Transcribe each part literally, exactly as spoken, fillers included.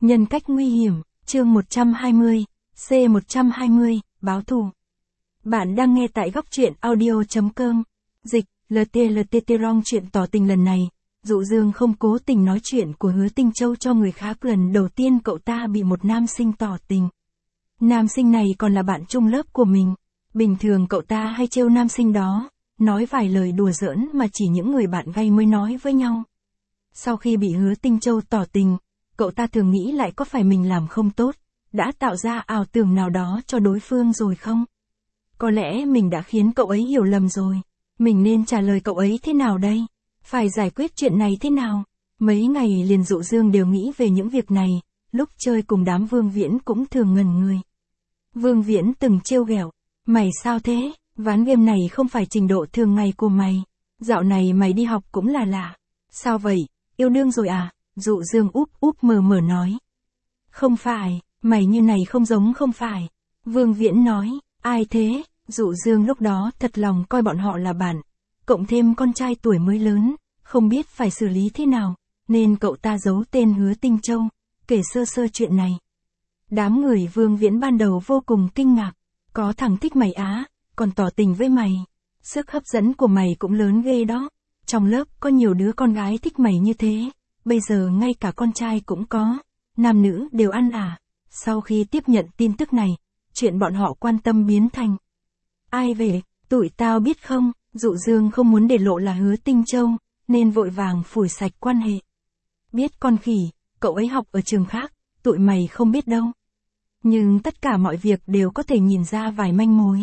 Nhân cách nguy hiểm, chương một trăm hai mươi, C một trăm hai mươi, báo thù. Bạn đang nghe tại góc truyện audio chấm com. Dịch, lờ tê lờ tê tê rong chuyện tỏ tình lần này, Dụ Dương không cố tình nói chuyện của Hứa Tinh Châu cho người khác. Lần đầu tiên cậu ta bị một nam sinh tỏ tình. Nam sinh này còn là bạn chung lớp của mình. Bình thường cậu ta hay trêu nam sinh đó, nói vài lời đùa giỡn mà chỉ những người bạn gay mới nói với nhau. Sau khi bị Hứa Tinh Châu tỏ tình, cậu ta thường nghĩ lại có phải mình làm không tốt, đã tạo ra ảo tưởng nào đó cho đối phương rồi không? Có lẽ mình đã khiến cậu ấy hiểu lầm rồi. Mình nên trả lời cậu ấy thế nào đây? Phải giải quyết chuyện này thế nào? Mấy ngày liền Dụ Dương đều nghĩ về những việc này, lúc chơi cùng đám Vương Viễn cũng thường ngẩn người. Vương Viễn từng trêu ghẹo, mày sao thế? Ván game này không phải trình độ thường ngày của mày. Dạo này mày đi học cũng là lạ. Sao vậy? Yêu đương rồi à? Dụ Dương úp úp mờ mờ nói. Không phải, mày như này không giống không phải. Vương Viễn nói, ai thế? Dụ Dương lúc đó thật lòng coi bọn họ là bạn. Cộng thêm con trai tuổi mới lớn, không biết phải xử lý thế nào, nên cậu ta giấu tên Hứa Tinh Châu, kể sơ sơ chuyện này. Đám người Vương Viễn ban đầu vô cùng kinh ngạc. Có thằng thích mày á, còn tỏ tình với mày. Sức hấp dẫn của mày cũng lớn ghê đó. Trong lớp có nhiều đứa con gái thích mày như thế. Bây giờ ngay cả con trai cũng có. Nam nữ đều ăn à. Sau khi tiếp nhận tin tức này, chuyện bọn họ quan tâm biến thành. Ai về, tụi tao biết không? Dụ Dương không muốn để lộ là Hứa Tinh Châu, nên vội vàng phủi sạch quan hệ. Biết con khỉ, cậu ấy học ở trường khác, tụi mày không biết đâu. Nhưng tất cả mọi việc đều có thể nhìn ra vài manh mối.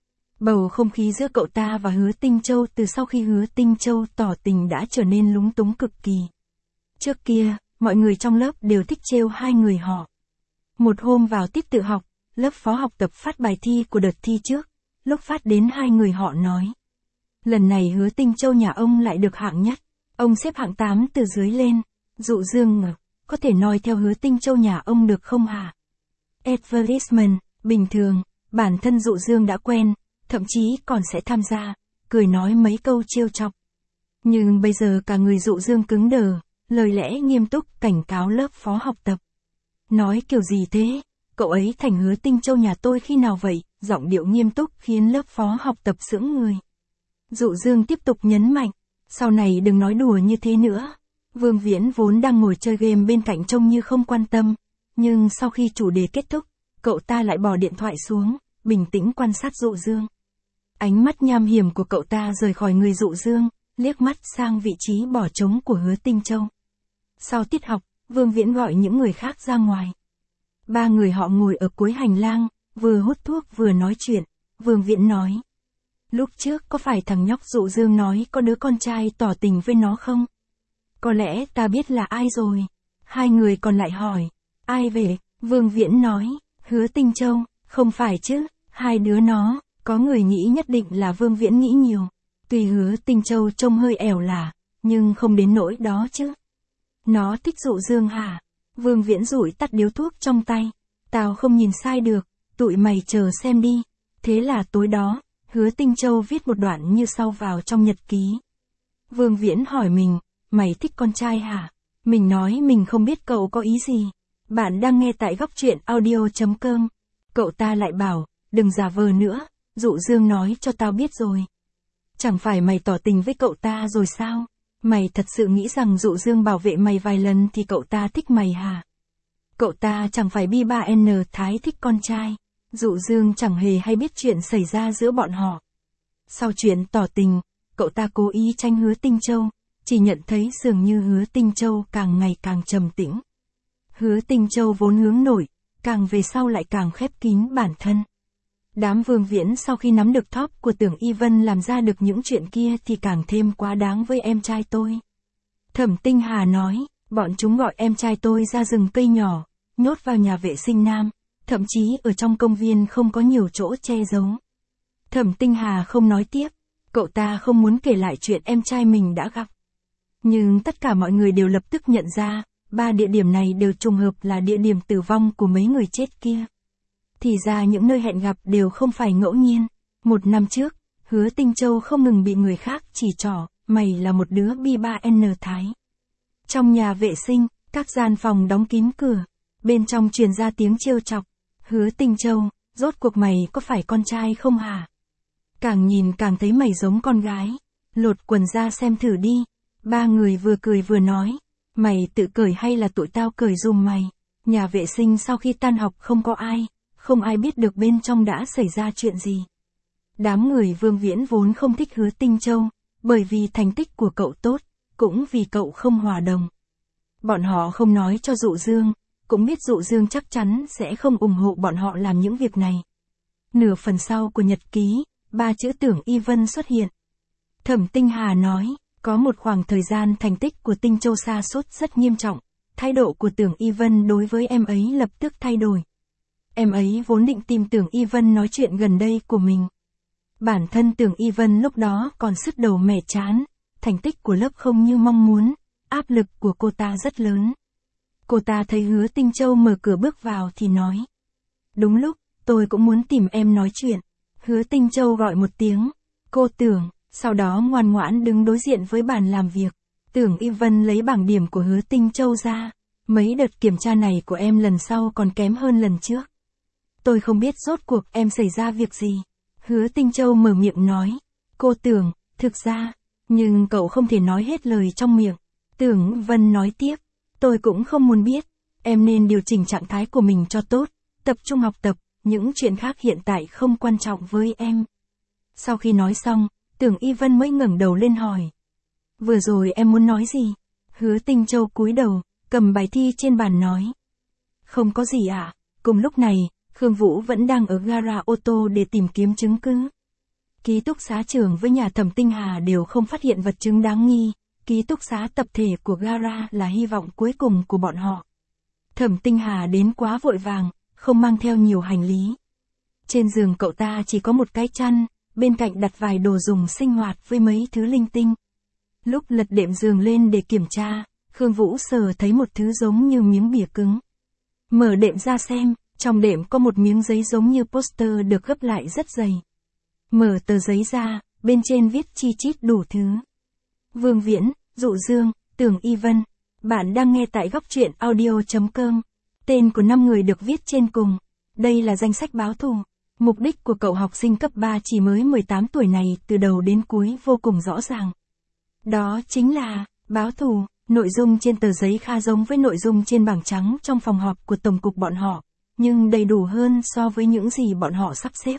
Bầu không khí giữa cậu ta và Hứa Tinh Châu từ sau khi Hứa Tinh Châu tỏ tình đã trở nên lúng túng cực kỳ. Trước kia, mọi người trong lớp đều thích trêu hai người họ. Một hôm vào tiết tự học, lớp phó học tập phát bài thi của đợt thi trước, lúc phát đến hai người họ nói. Lần này Hứa Tinh Châu nhà ông lại được hạng nhất, ông xếp hạng tám từ dưới lên. Dụ Dương ngờ, có thể noi theo Hứa Tinh Châu nhà ông được không hả? Advertisement, bình thường, bản thân Dụ Dương đã quen, thậm chí còn sẽ tham gia, cười nói mấy câu trêu chọc. Nhưng bây giờ cả người Dụ Dương cứng đờ, lời lẽ nghiêm túc cảnh cáo lớp phó học tập. Nói kiểu gì thế? Cậu ấy thành Hứa Tinh Châu nhà tôi khi nào vậy? Giọng điệu nghiêm túc khiến lớp phó học tập sững người. Dụ Dương tiếp tục nhấn mạnh, sau này đừng nói đùa như thế nữa. Vương Viễn vốn đang ngồi chơi game bên cạnh trông như không quan tâm, nhưng sau khi chủ đề kết thúc, cậu ta lại bỏ điện thoại xuống, bình tĩnh quan sát Dụ Dương. Ánh mắt nham hiểm của cậu ta rời khỏi người Dụ Dương, liếc mắt sang vị trí bỏ trống của Hứa Tinh Châu. Sau tiết học, Vương Viễn gọi những người khác ra ngoài. Ba người họ ngồi ở cuối hành lang, vừa hút thuốc vừa nói chuyện. Vương Viễn nói, lúc trước có phải thằng nhóc Dụ Dương nói có đứa con trai tỏ tình với nó không? Có lẽ ta biết là ai rồi. Hai người còn lại hỏi, ai về? Vương Viễn nói, Hứa Tinh Châu. Không phải chứ, hai đứa nó. Có người nghĩ nhất định là Vương Viễn nghĩ nhiều. Tuy Hứa Tinh Châu trông hơi ẻo lả, nhưng không đến nỗi đó chứ. Nó thích Dụ Dương hả? Vương Viễn rủi tắt điếu thuốc trong tay. Tao không nhìn sai được, tụi mày chờ xem đi. Thế là tối đó, Hứa Tinh Châu viết một đoạn như sau vào trong nhật ký. Vương Viễn hỏi mình, mày thích con trai hả? Mình nói mình không biết cậu có ý gì. Bạn đang nghe tại góc truyện audio chấm com. Cậu ta lại bảo, đừng giả vờ nữa, Dụ Dương nói cho tao biết rồi. Chẳng phải mày tỏ tình với cậu ta rồi sao? Mày thật sự nghĩ rằng Dụ Dương bảo vệ mày vài lần thì cậu ta thích mày hả? Cậu ta chẳng phải bi ba N Thái thích con trai. Dụ Dương chẳng hề hay biết chuyện xảy ra giữa bọn họ. Sau chuyện tỏ tình, cậu ta cố ý tranh Hứa Tinh Châu, chỉ nhận thấy dường như Hứa Tinh Châu càng ngày càng trầm tĩnh. Hứa Tinh Châu vốn hướng nội, càng về sau lại càng khép kín bản thân. Đám Vương Viễn sau khi nắm được top của Tưởng Y Vân làm ra được những chuyện kia thì càng thêm quá đáng với em trai tôi. Thẩm Tinh Hà nói, bọn chúng gọi em trai tôi ra rừng cây nhỏ, nhốt vào nhà vệ sinh nam, thậm chí ở trong công viên không có nhiều chỗ che giấu. Thẩm Tinh Hà không nói tiếp, cậu ta không muốn kể lại chuyện em trai mình đã gặp. Nhưng tất cả mọi người đều lập tức nhận ra, ba địa điểm này đều trùng hợp là địa điểm tử vong của mấy người chết kia. Thì ra những nơi hẹn gặp đều không phải ngẫu nhiên. Một năm trước, Hứa Tinh Châu không ngừng bị người khác chỉ trỏ, mày là một đứa bi ba N Thái. Trong nhà vệ sinh, các gian phòng đóng kín cửa. bên trong truyền ra tiếng trêu chọc. Hứa Tinh Châu, rốt cuộc mày có phải con trai không hả? Càng nhìn càng thấy mày giống con gái. Lột quần ra xem thử đi. Ba người vừa cười vừa nói. Mày tự cởi hay là tụi tao cởi dùm mày? Nhà vệ sinh sau khi tan học không có ai, không ai biết được bên trong đã xảy ra chuyện gì. Đám người Vương Viễn vốn không thích Hứa Tinh Châu, bởi vì thành tích của cậu tốt, cũng vì cậu không hòa đồng. Bọn họ không nói cho Dụ Dương, cũng biết Dụ Dương chắc chắn sẽ không ủng hộ bọn họ làm những việc này. Nửa phần sau của nhật ký, ba chữ Tưởng Y Vân xuất hiện. Thẩm Tinh Hà nói, có một khoảng thời gian thành tích của Tinh Châu sa sút rất nghiêm trọng, thái độ của Tưởng Y Vân đối với em ấy lập tức thay đổi. Em ấy vốn định tìm Tưởng Y Vân nói chuyện gần đây của mình. Bản thân Tưởng Y Vân lúc đó còn sứt đầu mẻ chán, thành tích của lớp không như mong muốn, áp lực của cô ta rất lớn. Cô ta thấy Hứa Tinh Châu mở cửa bước vào thì nói. Đúng lúc, tôi cũng muốn tìm em nói chuyện. Hứa Tinh Châu gọi một tiếng, cô Tưởng, sau đó ngoan ngoãn đứng đối diện với bàn làm việc. Tưởng Y Vân lấy bảng điểm của Hứa Tinh Châu ra. Mấy đợt kiểm tra này của em lần sau còn kém hơn lần trước. Tôi không biết rốt cuộc em xảy ra việc gì. Hứa Tinh Châu mở miệng nói. Cô Tưởng, thực ra, nhưng cậu không thể nói hết lời trong miệng. Tưởng Vân nói tiếp. Tôi cũng không muốn biết. Em nên điều chỉnh trạng thái của mình cho tốt. Tập trung học tập, những chuyện khác hiện tại không quan trọng với em. Sau khi nói xong, Tưởng Y Vân mới ngẩng đầu lên hỏi. Vừa rồi em muốn nói gì? Hứa Tinh Châu cúi đầu, cầm bài thi trên bàn nói. Không có gì ạ. À? Cùng lúc này, Khương Vũ vẫn đang ở gara ô tô để tìm kiếm chứng cứ. Ký túc xá trưởng với nhà Thẩm Tinh Hà đều không phát hiện vật chứng đáng nghi. Ký túc xá tập thể của gara là hy vọng cuối cùng của bọn họ. Thẩm Tinh Hà đến quá vội vàng, không mang theo nhiều hành lý. Trên giường cậu ta chỉ có một cái chăn, bên cạnh đặt vài đồ dùng sinh hoạt với mấy thứ linh tinh. Lúc lật đệm giường lên để kiểm tra, Khương Vũ sờ thấy một thứ giống như miếng bìa cứng. Mở đệm ra xem, trong đệm có một miếng giấy giống như poster được gấp lại rất dày. Mở tờ giấy ra, bên trên viết chi chít đủ thứ. Vương Viễn, Dụ Dương, Tưởng Y Vân. Bạn đang nghe tại góc truyện audio chấm com. Tên của năm người được viết trên cùng. Đây là danh sách báo thù. Mục đích của cậu học sinh cấp ba chỉ mới mười tám tuổi này từ đầu đến cuối vô cùng rõ ràng. Đó chính là, báo thù. Nội dung trên tờ giấy khá giống với nội dung trên bảng trắng trong phòng họp của tổng cục bọn họ, nhưng đầy đủ hơn so với những gì bọn họ sắp xếp.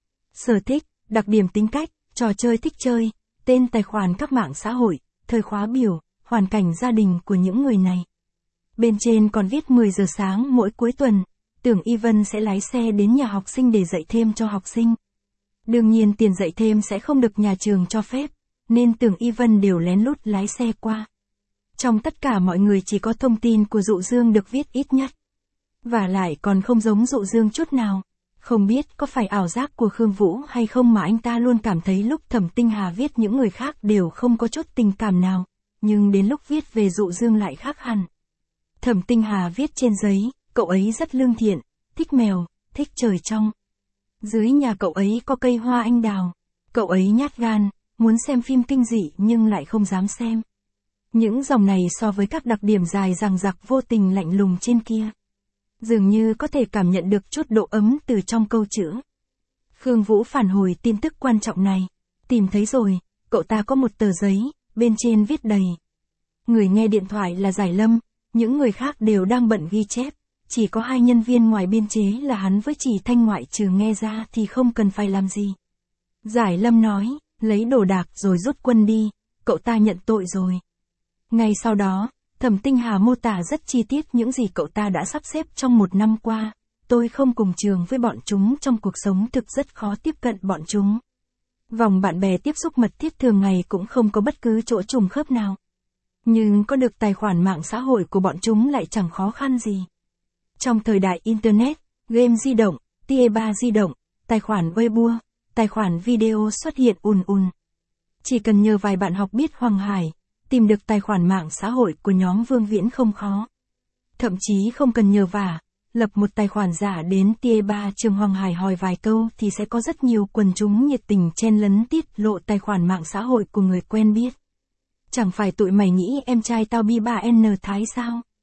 Sở thích, đặc điểm tính cách, trò chơi thích chơi, tên tài khoản các mạng xã hội, thời khóa biểu, hoàn cảnh gia đình của những người này. Bên trên còn viết mười giờ sáng mỗi cuối tuần, Tưởng Y Vân sẽ lái xe đến nhà học sinh để dạy thêm cho học sinh. Đương nhiên tiền dạy thêm sẽ không được nhà trường cho phép, nên Tưởng Y Vân đều lén lút lái xe qua. Trong tất cả mọi người chỉ có thông tin của Dụ Dương được viết ít nhất. Và lại còn không giống Dụ Dương chút nào. Không biết có phải ảo giác của Khương Vũ hay không mà anh ta luôn cảm thấy lúc Thẩm Tinh Hà viết những người khác đều không có chút tình cảm nào. Nhưng đến lúc viết về Dụ Dương lại khác hẳn. Thẩm Tinh Hà viết trên giấy, cậu ấy rất lương thiện, thích mèo, thích trời trong. Dưới nhà cậu ấy có cây hoa anh đào. Cậu ấy nhát gan, muốn xem phim kinh dị nhưng lại không dám xem. Những dòng này so với các đặc điểm dài dằng dặc vô tình lạnh lùng trên kia. Dường như có thể cảm nhận được chút độ ấm từ trong câu chữ. Khương Vũ phản hồi tin tức quan trọng này. Tìm thấy rồi, cậu ta có một tờ giấy, bên trên viết đầy. Người nghe điện thoại là Giải Lâm, những người khác đều đang bận ghi chép. Chỉ có hai nhân viên ngoài biên chế là hắn với Chỉ Thanh ngoại trừ nghe ra thì không cần phải làm gì. Giải Lâm nói, lấy đồ đạc rồi rút quân đi, cậu ta nhận tội rồi. Ngay sau đó, Thẩm Tinh Hà mô tả rất chi tiết những gì cậu ta đã sắp xếp trong một năm qua. Tôi không cùng trường với bọn chúng trong cuộc sống thực rất khó tiếp cận bọn chúng. Vòng bạn bè tiếp xúc mật thiết thường ngày cũng không có bất cứ chỗ trùng khớp nào. Nhưng có được tài khoản mạng xã hội của bọn chúng lại chẳng khó khăn gì. Trong thời đại Internet, game di động, tê ba di động, tài khoản Weibo, tài khoản video xuất hiện ùn ùn. Chỉ cần nhờ vài bạn học biết Hoàng Hải, tìm được tài khoản mạng xã hội của nhóm Vương Viễn không khó. Thậm chí không cần nhờ vả, lập một tài khoản giả đến tê ba trường Hoàng Hải hỏi vài câu thì sẽ có rất nhiều quần chúng nhiệt tình chen lấn tiết lộ tài khoản mạng xã hội của người quen biết. Chẳng phải tụi mày nghĩ em trai tao bi ba N Thái sao?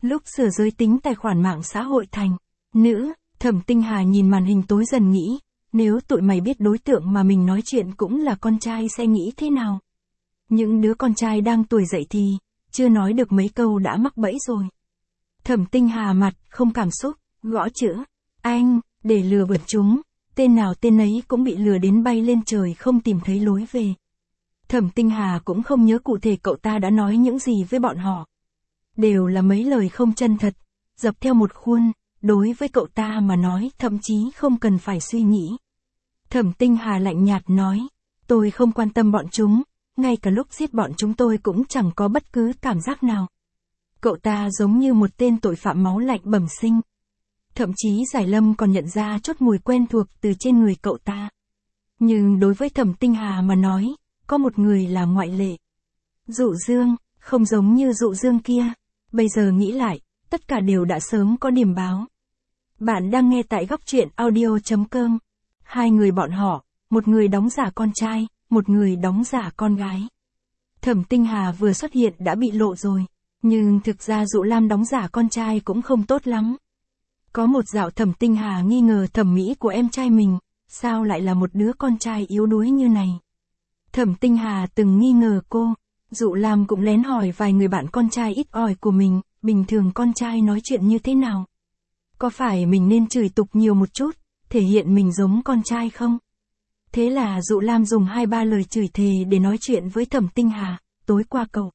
Lúc sửa giới tính tài khoản mạng xã hội thành nữ, Thẩm Tinh Hà nhìn màn hình tối dần nghĩ, nếu tụi mày biết đối tượng mà mình nói chuyện cũng là con trai sẽ nghĩ thế nào? Những đứa con trai đang tuổi dậy thì, chưa nói được mấy câu đã mắc bẫy rồi. Thẩm Tinh Hà mặt không cảm xúc, gõ chữ, anh, để lừa bịp chúng, tên nào tên ấy cũng bị lừa đến bay lên trời không tìm thấy lối về. Thẩm Tinh Hà cũng không nhớ cụ thể cậu ta đã nói những gì với bọn họ. Đều là mấy lời không chân thật, dập theo một khuôn, đối với cậu ta mà nói thậm chí không cần phải suy nghĩ. Thẩm Tinh Hà lạnh nhạt nói, tôi không quan tâm bọn chúng, ngay cả lúc giết bọn chúng tôi cũng chẳng có bất cứ cảm giác nào. Cậu ta giống như một tên tội phạm máu lạnh bẩm sinh. Thậm chí Giải Lâm còn nhận ra chút mùi quen thuộc từ trên người cậu ta. Nhưng đối với Thẩm Tinh Hà mà nói, có một người là ngoại lệ. Dụ Dương, không giống như Dụ Dương kia. Bây giờ nghĩ lại, tất cả đều đã sớm có điểm báo. Bạn đang nghe tại góc truyện audio chấm com. Hai người bọn họ, một người đóng giả con trai, một người đóng giả con gái. Thẩm Tinh Hà vừa xuất hiện đã bị lộ rồi. Nhưng thực ra Dụ Lam đóng giả con trai cũng không tốt lắm. Có một dạo Thẩm Tinh Hà nghi ngờ thẩm mỹ của em trai mình, sao lại là một đứa con trai yếu đuối như này. Thẩm Tinh Hà từng nghi ngờ cô, Dụ Lam cũng lén hỏi vài người bạn con trai ít ỏi của mình, bình thường con trai nói chuyện như thế nào. Có phải mình nên chửi tục nhiều một chút, thể hiện mình giống con trai không? Thế là Dụ Lam dùng hai ba lời chửi thề để nói chuyện với Thẩm Tinh Hà, tối qua cậu.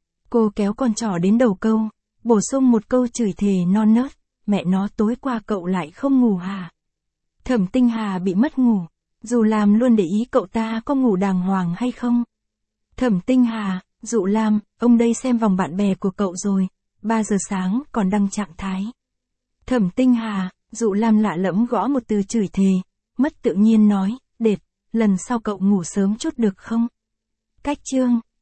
Cô kéo con trỏ đến đầu câu, bổ sung một câu chửi thề non nớt, mẹ nó tối qua cậu lại không ngủ hả? Thẩm Tinh Hà bị mất ngủ, Dụ Lam luôn để ý cậu ta có ngủ đàng hoàng hay không. Thẩm Tinh Hà, Dụ Lam, ông đây xem vòng bạn bè của cậu rồi, ba giờ sáng còn đăng trạng thái. Thẩm Tinh Hà, Dụ Lam lạ lẫm gõ một từ chửi thề, mất tự nhiên nói, đệt, lần sau cậu ngủ sớm chút được không? Cách chương